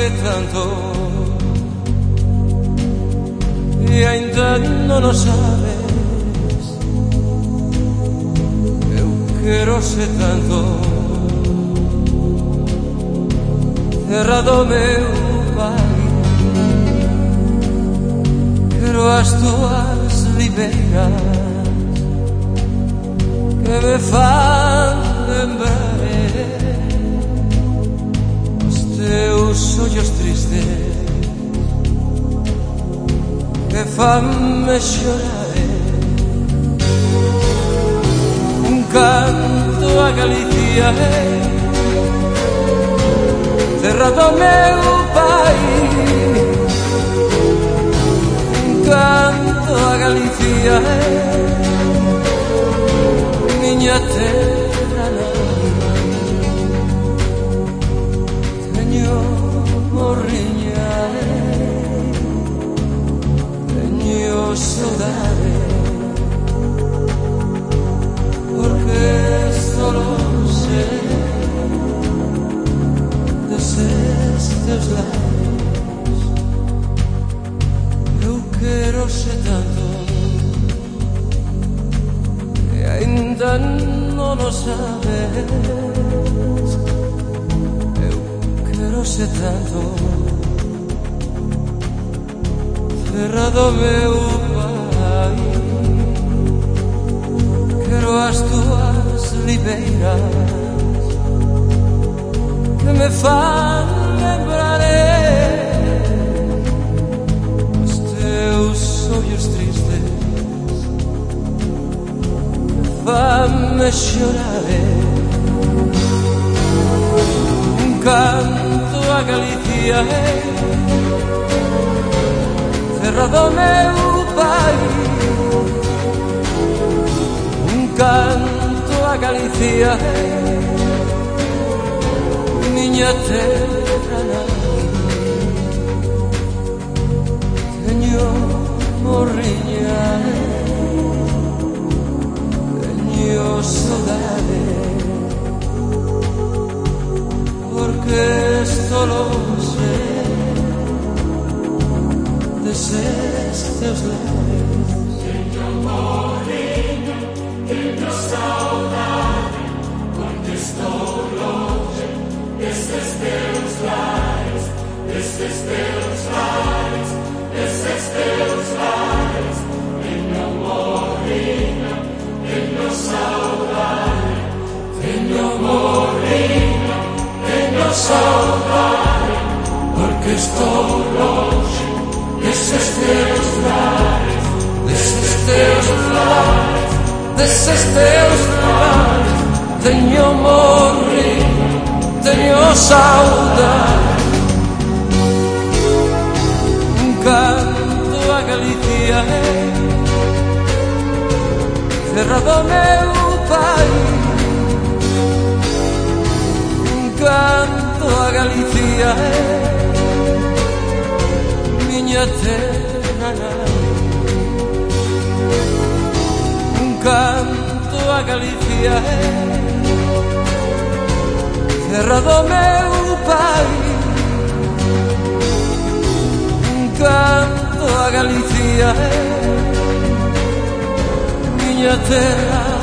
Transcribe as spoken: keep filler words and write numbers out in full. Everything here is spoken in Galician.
tanto e ainda non o sabes. Eu quero-se tanto, terra do meu pai. Quero as tuas ribeiras que me fan lembrar os teus ollos tristes que fan-me chorar. Un canto a Galicia, terra do meu pai. Un canto a Galicia, miña terra nai. Teño morriña, teño saudade, porque solo sei deses teus labios. Eu quero-se tanto e ainda non o sabes. Eu quero-se tanto, terra do meu pai. Quero as tuas ribeiras que me fan lembrar os teus ollos tristes que fan-me chorar. Un canto a Galicia, terra do meu pai. Un canto a Galicia, miña terra nai. Teño morriña, teño saudade, porque esto lo sé deses teus labios. Teño morriña, teño saudade, porque estou longe destes teus lares, destes teus lares, destes teus lares. Teño morriña, teño saudade, teño morriña, teño saudade, porque estou longe desses teus lares, desses teus lares, desses teus lares. Teño morriña, teño saudade. Un canto a Galicia, terra do meu pai. Un canto a Galicia, miña terra nai. Un canto a Galicia, terra do meu pai. Un canto a Galicia, miña terra